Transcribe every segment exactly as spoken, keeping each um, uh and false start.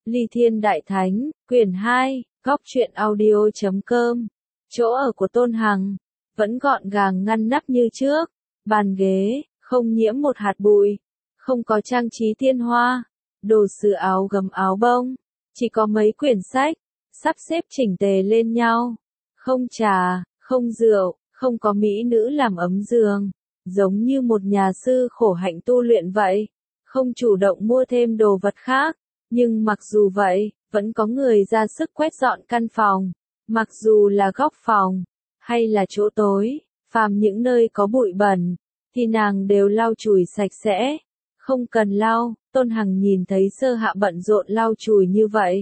Ly Thiên Đại Thánh, quyển hai, góc truyện audio chấm com. Chỗ ở của Tôn Hằng vẫn gọn gàng ngăn nắp như trước, bàn ghế không nhiễm một hạt bụi, không có trang trí tiên hoa, đồ sứ áo gấm áo bông, chỉ có mấy quyển sách sắp xếp chỉnh tề lên nhau, không trà, không rượu, không có mỹ nữ làm ấm giường, giống như một nhà sư khổ hạnh tu luyện vậy, không chủ động mua thêm đồ vật khác. Nhưng mặc dù vậy, vẫn có người ra sức quét dọn căn phòng, mặc dù là góc phòng, hay là chỗ tối, phàm những nơi có bụi bẩn, thì nàng đều lau chùi sạch sẽ, không cần lau. Tôn Hằng nhìn thấy Sơ Hạ bận rộn lau chùi như vậy,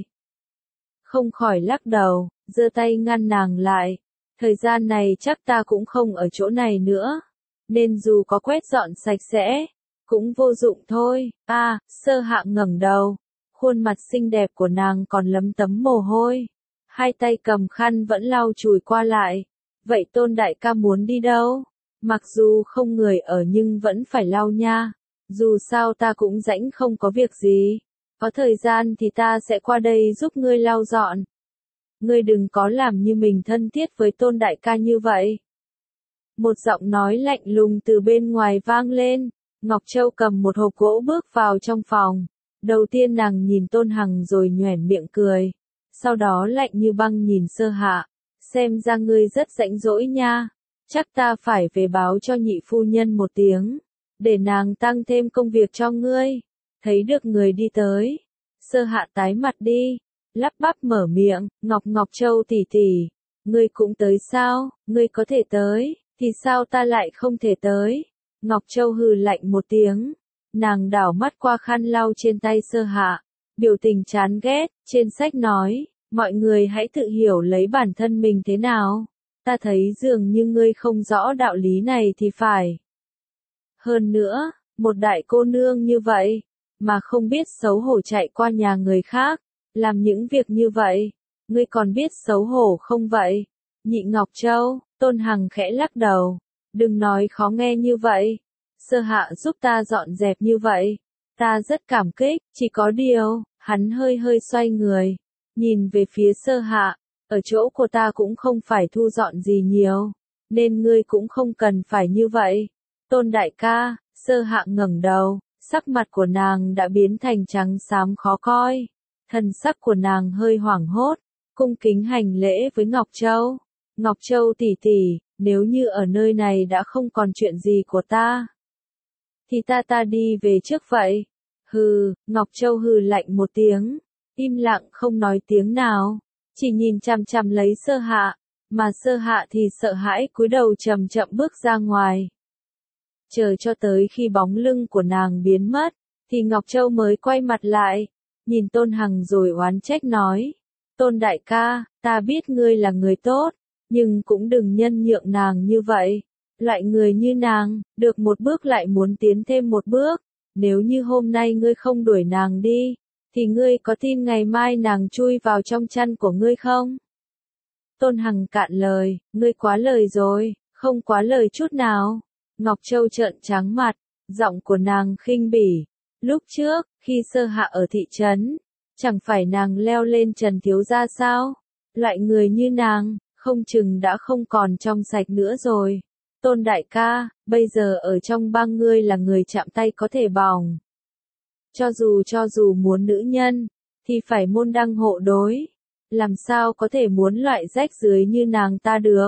không khỏi lắc đầu, giơ tay ngăn nàng lại, thời gian này chắc ta cũng không ở chỗ này nữa, nên dù có quét dọn sạch sẽ, cũng vô dụng thôi. A, à, Sơ Hạ ngẩng đầu. Khuôn mặt xinh đẹp của nàng còn lấm tấm mồ hôi, hai tay cầm khăn vẫn lau chùi qua lại. Vậy Tôn đại ca muốn đi đâu? Mặc dù không người ở nhưng vẫn phải lau nha. Dù sao ta cũng rảnh không có việc gì. Có thời gian thì ta sẽ qua đây giúp ngươi lau dọn. Ngươi đừng có làm như mình thân thiết với Tôn đại ca như vậy. Một giọng nói lạnh lùng từ bên ngoài vang lên. Ngọc Châu cầm một hộp gỗ bước vào trong phòng. Đầu tiên nàng nhìn Tôn Hằng rồi nhoẻn miệng cười, sau đó lạnh như băng nhìn Sơ Hạ, xem ra ngươi rất rảnh rỗi nha, chắc ta phải về báo cho nhị phu nhân một tiếng, để nàng tăng thêm công việc cho ngươi. Thấy được người đi tới, Sơ Hạ tái mặt đi, lắp bắp mở miệng, Ngọc Ngọc Châu tỷ tỷ, ngươi cũng tới sao? Ngươi có thể tới, thì sao ta lại không thể tới? Ngọc Châu hừ lạnh một tiếng. Nàng đảo mắt qua khăn lau trên tay Sơ Hạ, biểu tình chán ghét. Trên sách nói, mọi người hãy tự hiểu lấy bản thân mình thế nào. Ta thấy dường như ngươi không rõ đạo lý này thì phải. Hơn nữa, một đại cô nương như vậy, mà không biết xấu hổ chạy qua nhà người khác, làm những việc như vậy, ngươi còn biết xấu hổ không vậy? Nhị Ngọc Châu, Tôn Hằng khẽ lắc đầu, đừng nói khó nghe như vậy. Sơ Hạ giúp ta dọn dẹp như vậy, ta rất cảm kích, chỉ có điều, hắn hơi hơi xoay người, nhìn về phía Sơ Hạ, ở chỗ của ta cũng không phải thu dọn gì nhiều, nên ngươi cũng không cần phải như vậy. Tôn đại ca, Sơ Hạ ngẩng đầu, sắc mặt của nàng đã biến thành trắng xám khó coi, thần sắc của nàng hơi hoảng hốt, cung kính hành lễ với Ngọc Châu. Ngọc Châu tỷ tỷ, nếu như ở nơi này đã không còn chuyện gì của ta, thì ta ta đi về trước vậy. Hừ, Ngọc Châu hừ lạnh một tiếng, im lặng không nói tiếng nào, chỉ nhìn chằm chằm lấy Sơ Hạ, mà Sơ Hạ thì sợ hãi cúi đầu chậm chậm bước ra ngoài. Chờ cho tới khi bóng lưng của nàng biến mất, thì Ngọc Châu mới quay mặt lại, nhìn Tôn Hằng rồi oán trách nói, Tôn đại ca, ta biết ngươi là người tốt, nhưng cũng đừng nhân nhượng nàng như vậy. Loại người như nàng, được một bước lại muốn tiến thêm một bước, nếu như hôm nay ngươi không đuổi nàng đi, thì ngươi có tin ngày mai nàng chui vào trong chăn của ngươi không? Tôn Hằng cạn lời, ngươi quá lời rồi, không quá lời chút nào. Ngọc Châu trợn trắng mặt, giọng của nàng khinh bỉ. Lúc trước, khi Sơ Hạ ở thị trấn, chẳng phải nàng leo lên Trần thiếu gia sao? Loại người như nàng, không chừng đã không còn trong sạch nữa rồi. Tôn đại ca, bây giờ ở trong bang ngươi là người chạm tay có thể bỏng. Cho dù cho dù muốn nữ nhân, thì phải môn đăng hộ đối. Làm sao có thể muốn loại rách dưới như nàng ta được.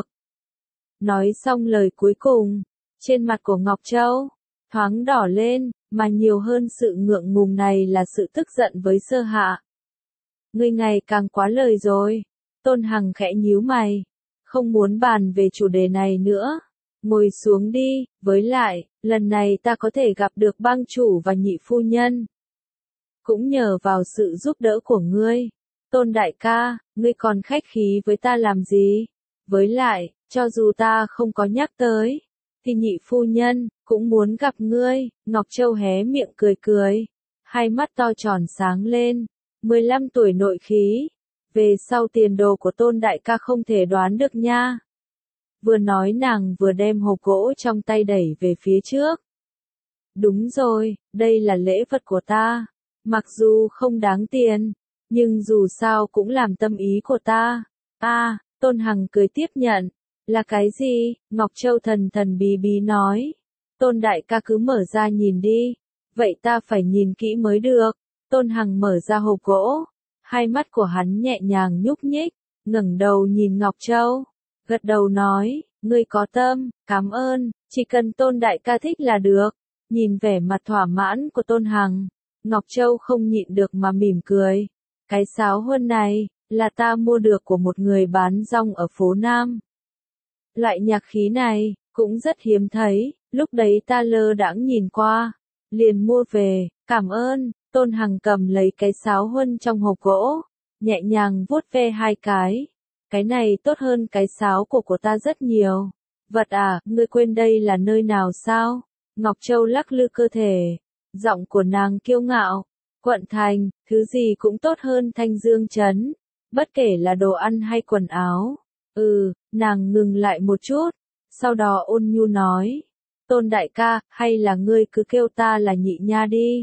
Nói xong lời cuối cùng, trên mặt của Ngọc Châu, thoáng đỏ lên, mà nhiều hơn sự ngượng ngùng này là sự tức giận với Sơ Hạ. Ngươi ngày càng quá lời rồi. Tôn Hằng khẽ nhíu mày, không muốn bàn về chủ đề này nữa. Ngồi xuống đi, với lại, lần này ta có thể gặp được bang chủ và nhị phu nhân. Cũng nhờ vào sự giúp đỡ của ngươi. Tôn đại ca, ngươi còn khách khí với ta làm gì? Với lại, cho dù ta không có nhắc tới, thì nhị phu nhân, cũng muốn gặp ngươi. Ngọc Châu hé miệng cười cười, hai mắt to tròn sáng lên, mười lăm tuổi nội khí. Về sau tiền đồ của Tôn đại ca không thể đoán được nha. Vừa nói nàng vừa đem hộp gỗ trong tay đẩy về phía trước. Đúng rồi, đây là lễ vật của ta. Mặc dù không đáng tiền, nhưng dù sao cũng làm tâm ý của ta. À, Tôn Hằng cười tiếp nhận. Là cái gì? Ngọc Châu thần thần bí bí nói. Tôn đại ca cứ mở ra nhìn đi. Vậy ta phải nhìn kỹ mới được. Tôn Hằng mở ra hộp gỗ. Hai mắt của hắn nhẹ nhàng nhúc nhích, ngẩng đầu nhìn Ngọc Châu. Gật đầu nói, ngươi có tâm, cảm ơn, chỉ cần Tôn đại ca thích là được. Nhìn vẻ mặt thỏa mãn của Tôn Hằng, Ngọc Châu không nhịn được mà mỉm cười. Cái sáo huân này, là ta mua được của một người bán rong ở phố Nam. Loại nhạc khí này, cũng rất hiếm thấy, lúc đấy ta lơ đãng nhìn qua, liền mua về, cảm ơn. Tôn Hằng cầm lấy cái sáo huân trong hộp gỗ, nhẹ nhàng vuốt ve hai cái. Cái này tốt hơn cái sáo cổ của ta rất nhiều. Vật à, ngươi quên đây là nơi nào sao? Ngọc Châu lắc lư cơ thể, giọng của nàng kiêu ngạo. Quận thành, thứ gì cũng tốt hơn Thanh Dương trấn, bất kể là đồ ăn hay quần áo. Ừ, nàng ngừng lại một chút, sau đó ôn nhu nói. Tôn đại ca, hay là ngươi cứ kêu ta là nhị nha đi.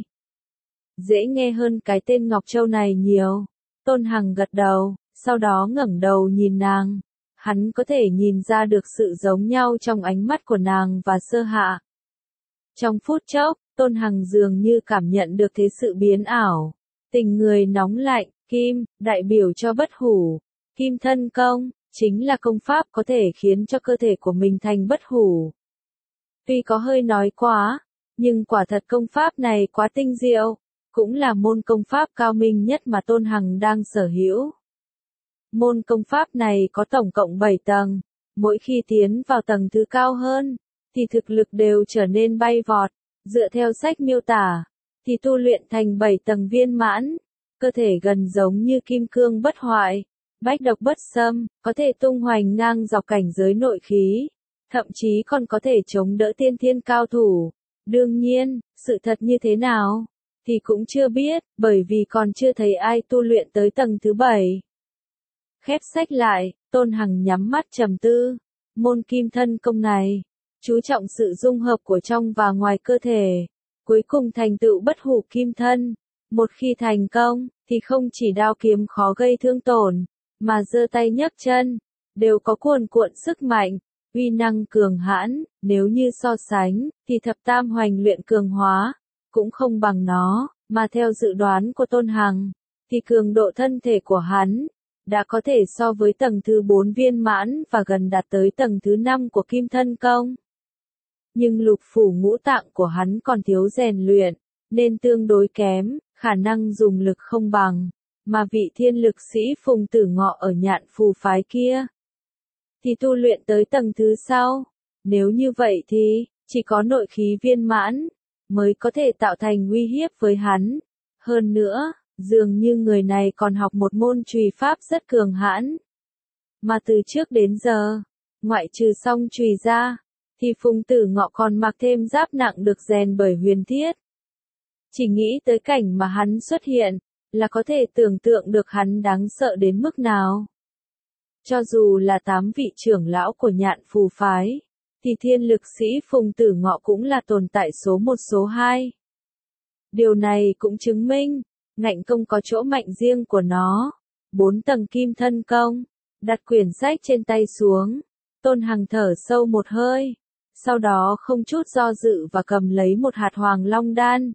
Dễ nghe hơn cái tên Ngọc Châu này nhiều. Tôn Hằng gật đầu, sau đó ngẩng đầu nhìn nàng. Hắn có thể nhìn ra được sự giống nhau trong ánh mắt của nàng và Sơ Hạ. Trong phút chốc, Tôn Hằng dường như cảm nhận được thế sự biến ảo. Tình người nóng lạnh, kim, đại biểu cho bất hủ. Kim thân công, chính là công pháp có thể khiến cho cơ thể của mình thành bất hủ. Tuy có hơi nói quá, nhưng quả thật công pháp này quá tinh diệu. Cũng là môn công pháp cao minh nhất mà Tôn Hằng đang sở hữu. Môn công pháp này có tổng cộng bảy tầng, mỗi khi tiến vào tầng thứ cao hơn, thì thực lực đều trở nên bay vọt, dựa theo sách miêu tả, thì tu luyện thành bảy tầng viên mãn, cơ thể gần giống như kim cương bất hoại, bách độc bất xâm, có thể tung hoành ngang dọc cảnh giới nội khí, thậm chí còn có thể chống đỡ tiên thiên cao thủ. Đương nhiên, sự thật như thế nào? Thì cũng chưa biết, bởi vì còn chưa thấy ai tu luyện tới tầng thứ bảy. Khép sách lại, Tôn Hằng nhắm mắt trầm tư. Môn kim thân công này, chú trọng sự dung hợp của trong và ngoài cơ thể, cuối cùng thành tựu bất hủ kim thân. Một khi thành công, thì không chỉ đao kiếm khó gây thương tổn, mà giơ tay nhấc chân, đều có cuồn cuộn sức mạnh, uy năng cường hãn. Nếu như so sánh, thì thập tam hoành luyện cường hóa cũng không bằng nó, mà theo dự đoán của Tôn Hằng, thì cường độ thân thể của hắn đã có thể so với tầng thứ bốn viên mãn và gần đạt tới tầng thứ năm của kim thân công. Nhưng lục phủ ngũ tạng của hắn còn thiếu rèn luyện, nên tương đối kém, khả năng dùng lực không bằng, mà vị thiên lực sĩ Phùng Tử Ngọ ở Nhạn Phù phái kia thì tu luyện tới tầng thứ sau. Nếu như vậy thì, chỉ có nội khí viên mãn mới có thể tạo thành uy hiếp với hắn. Hơn nữa, dường như người này còn học một môn chùy pháp rất cường hãn. Mà từ trước đến giờ, ngoại trừ song chùy ra, thì Phùng Tử Ngọ còn mặc thêm giáp nặng được rèn bởi huyền thiết. Chỉ nghĩ tới cảnh mà hắn xuất hiện, là có thể tưởng tượng được hắn đáng sợ đến mức nào. Cho dù là tám vị trưởng lão của Nhạn Phù phái, thì thiên lực sĩ Phùng Tử Ngọ cũng là tồn tại số một số hai. Điều này cũng chứng minh, ngạnh công có chỗ mạnh riêng của nó. Bốn tầng kim thân công, đặt quyển sách trên tay xuống, Tôn Hằng thở sâu một hơi, sau đó không chút do dự và cầm lấy một hạt hoàng long đan.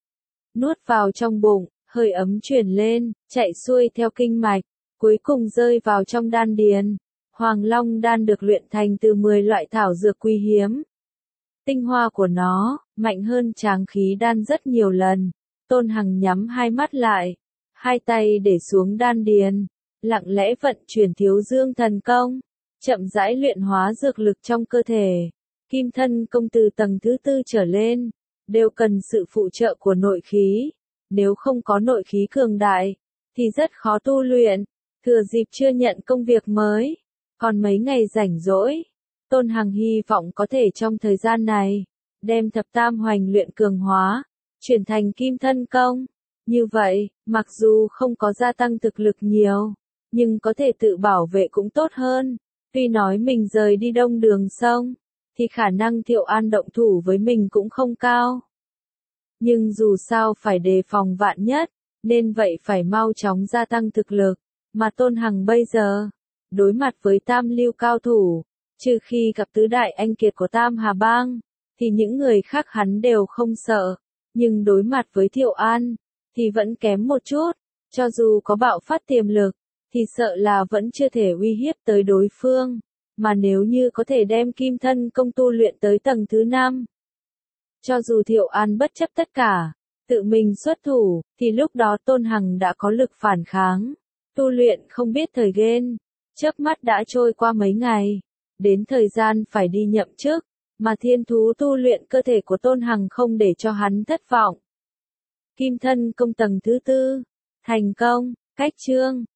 Nuốt vào trong bụng, hơi ấm truyền lên, chạy xuôi theo kinh mạch, cuối cùng rơi vào trong đan điền. Hoàng long đan được luyện thành từ mười loại thảo dược quý hiếm. Tinh hoa của nó, mạnh hơn tráng khí đan rất nhiều lần. Tôn Hằng nhắm hai mắt lại, hai tay để xuống đan điền, lặng lẽ vận chuyển thiếu dương thần công, chậm rãi luyện hóa dược lực trong cơ thể. Kim thân công từ tầng thứ tư trở lên, đều cần sự phụ trợ của nội khí. Nếu không có nội khí cường đại, thì rất khó tu luyện. Thừa dịp chưa nhận công việc mới, còn mấy ngày rảnh rỗi, Tôn Hằng hy vọng có thể trong thời gian này, đem thập tam hoành luyện cường hóa, chuyển thành kim thân công. Như vậy, mặc dù không có gia tăng thực lực nhiều, nhưng có thể tự bảo vệ cũng tốt hơn. Tuy nói mình rời đi đông đường sông, thì khả năng Thiệu An động thủ với mình cũng không cao. Nhưng dù sao phải đề phòng vạn nhất, nên vậy phải mau chóng gia tăng thực lực, mà Tôn Hằng bây giờ, đối mặt với tam lưu cao thủ, trừ khi gặp tứ đại anh kiệt của Tam Hà Bang, thì những người khác hắn đều không sợ, nhưng đối mặt với Thiệu An, thì vẫn kém một chút, cho dù có bạo phát tiềm lực, thì sợ là vẫn chưa thể uy hiếp tới đối phương, mà nếu như có thể đem kim thân công tu luyện tới tầng thứ năm. Cho dù Thiệu An bất chấp tất cả, tự mình xuất thủ, thì lúc đó Tôn Hằng đã có lực phản kháng, tu luyện không biết thời gian, chớp mắt đã trôi qua mấy ngày, đến thời gian phải đi nhậm chức, mà thiên thú tu luyện cơ thể của Tôn Hằng không để cho hắn thất vọng. Kim thân công tầng thứ tư, thành công, cách chương.